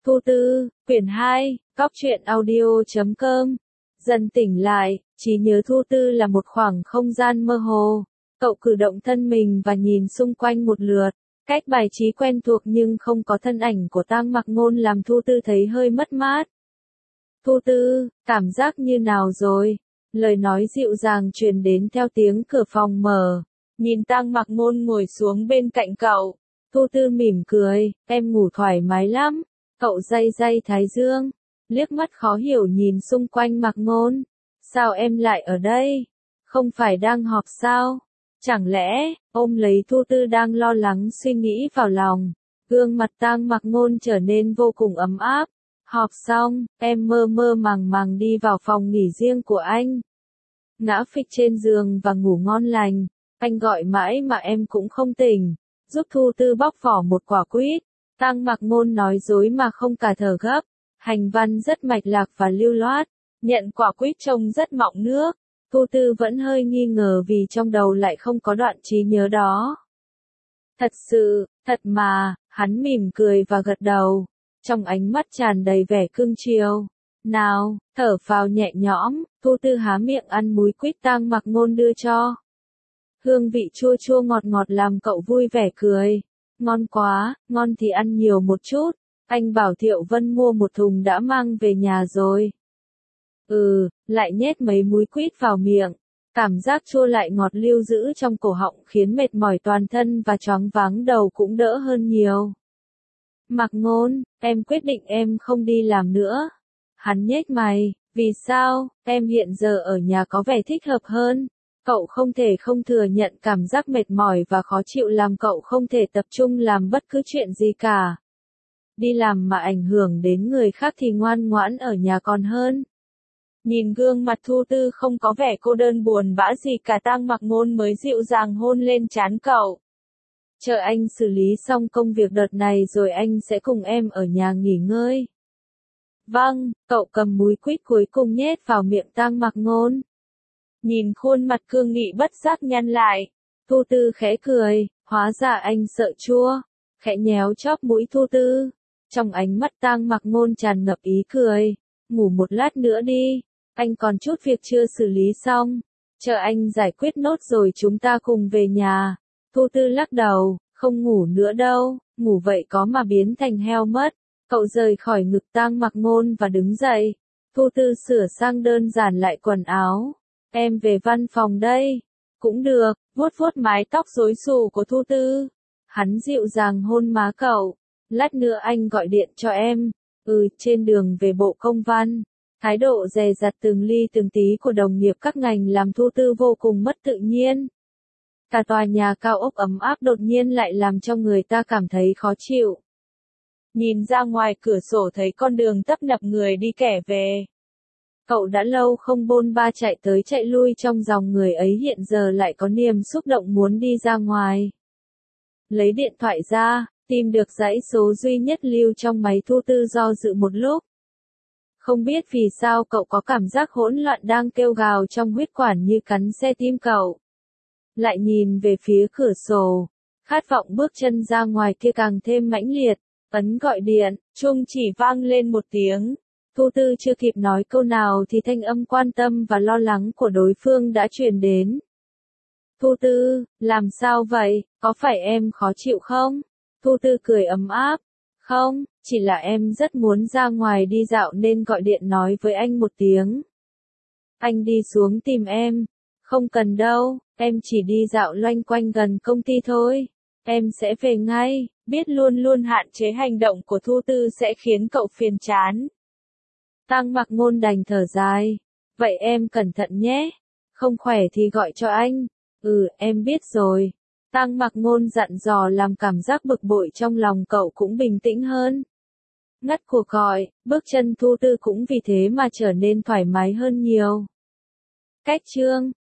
Thu Tư, quyển 2, Cóc truyện audio.com. Dần tỉnh lại, trí nhớ Thu Tư là một khoảng không gian mơ hồ. Cậu cử động thân mình và nhìn xung quanh một lượt. Cách bài trí quen thuộc nhưng không có thân ảnh của Tang Mặc Ngôn làm Thu Tư thấy hơi mất mát. Thu Tư, cảm giác như nào rồi? Lời nói dịu dàng truyền đến theo tiếng cửa phòng mở. Nhìn Tang Mặc Ngôn ngồi xuống bên cạnh cậu, Thu Tư mỉm cười, em ngủ thoải mái lắm. Cậu day day thái dương, liếc mắt khó hiểu nhìn xung quanh Mặc Ngôn. Sao em lại ở đây? Không phải đang họp sao? Chẳng lẽ, ôm lấy Thu Tư đang lo lắng suy nghĩ vào lòng. Gương mặt Tang Mặc Ngôn trở nên vô cùng ấm áp. Họp xong, em mơ mơ màng màng đi vào phòng nghỉ riêng của anh. Ngã phịch trên giường và ngủ ngon lành. Anh gọi mãi mà em cũng không tỉnh. Giúp Thu Tư bóc vỏ một quả quýt. Tang Mặc Ngôn nói dối mà không cả thở gấp. Hành văn rất mạch lạc và lưu loát. Nhận quả quýt trông rất mọng nước. Thu Tư vẫn hơi nghi ngờ vì trong đầu lại không có đoạn trí nhớ đó. Thật sự, thật mà, hắn mỉm cười và gật đầu. Trong ánh mắt tràn đầy vẻ cưng chiều. Nào, thở phào nhẹ nhõm, Thu Tư há miệng ăn múi quýt Tang Mặc Ngôn đưa cho. Hương vị chua chua ngọt ngọt làm cậu vui vẻ cười. Ngon quá, ngon thì ăn nhiều một chút. Anh bảo Thiệu Vân mua một thùng đã mang về nhà rồi. Lại nhét mấy múi quýt vào miệng. Cảm giác chua lại ngọt lưu giữ trong cổ họng khiến mệt mỏi toàn thân và choáng váng đầu cũng đỡ hơn nhiều. Mặc Ngôn, em quyết định em không đi làm nữa. Hắn nhếch mày, vì sao, em hiện giờ ở nhà có vẻ thích hợp hơn. Cậu không thể không thừa nhận cảm giác mệt mỏi và khó chịu làm cậu không thể tập trung làm bất cứ chuyện gì cả. Đi làm mà ảnh hưởng đến người khác thì ngoan ngoãn ở nhà còn hơn. Nhìn gương mặt Thu Tư không có vẻ cô đơn buồn bã gì cả, Tang Mặc Ngôn mới dịu dàng hôn lên trán cậu. Chờ anh xử lý xong công việc đợt này rồi anh sẽ cùng em ở nhà nghỉ ngơi. Vâng, cậu cầm múi quýt cuối cùng nhét vào miệng Tang Mặc Ngôn. Nhìn khuôn mặt cương nghị bất giác nhăn lại, Thu Tư khẽ cười, hóa ra anh sợ chua, khẽ nhéo chóp mũi Thu Tư. Trong ánh mắt Tang Mặc Ngôn tràn ngập ý cười, ngủ một lát nữa đi, anh còn chút việc chưa xử lý xong, chờ anh giải quyết nốt rồi chúng ta cùng về nhà. Thu Tư lắc đầu, không ngủ nữa đâu, ngủ vậy có mà biến thành heo mất. Cậu rời khỏi ngực Tang Mặc Ngôn và đứng dậy. Thu Tư sửa sang đơn giản lại quần áo. Em về văn phòng đây. Cũng được, vuốt vuốt mái tóc rối xù của Thu Tư. Hắn dịu dàng hôn má cậu. Lát nữa anh gọi điện cho em. Trên đường về bộ công văn. Thái độ dè dặt từng ly từng tí của đồng nghiệp các ngành làm Thu Tư vô cùng mất tự nhiên. Cả tòa nhà cao ốc ấm áp đột nhiên lại làm cho người ta cảm thấy khó chịu. Nhìn ra ngoài cửa sổ thấy con đường tấp nập người đi kẻ về. Cậu đã lâu không bôn ba chạy tới chạy lui trong dòng người ấy, hiện giờ lại có niềm xúc động muốn đi ra ngoài. Lấy điện thoại ra, tìm được dãy số duy nhất lưu trong máy. Thu Tư do dự một lúc. Không biết vì sao cậu có cảm giác hỗn loạn đang kêu gào trong huyết quản như cắn xe tim cậu. Lại nhìn về phía cửa sổ, khát vọng bước chân ra ngoài kia càng thêm mãnh liệt. Ấn gọi điện, chuông chỉ vang lên một tiếng. Thu Tư chưa kịp nói câu nào thì thanh âm quan tâm và lo lắng của đối phương đã truyền đến. Thu Tư, làm sao vậy, có phải em khó chịu không? Thu Tư cười ấm áp. Không, chỉ là em rất muốn ra ngoài đi dạo nên gọi điện nói với anh một tiếng. Anh đi xuống tìm em. Không cần đâu, em chỉ đi dạo loanh quanh gần công ty thôi. Em sẽ về ngay. Biết luôn luôn hạn chế hành động của Thu Tư sẽ khiến cậu phiền chán. Tang Mặc Ngôn đành thở dài. Vậy em cẩn thận nhé. Không khỏe thì gọi cho anh. Em biết rồi. Tang Mặc Ngôn dặn dò làm cảm giác bực bội trong lòng cậu cũng bình tĩnh hơn. Ngắt cuộc gọi, bước chân Thu Tư cũng vì thế mà trở nên thoải mái hơn nhiều. Cách chương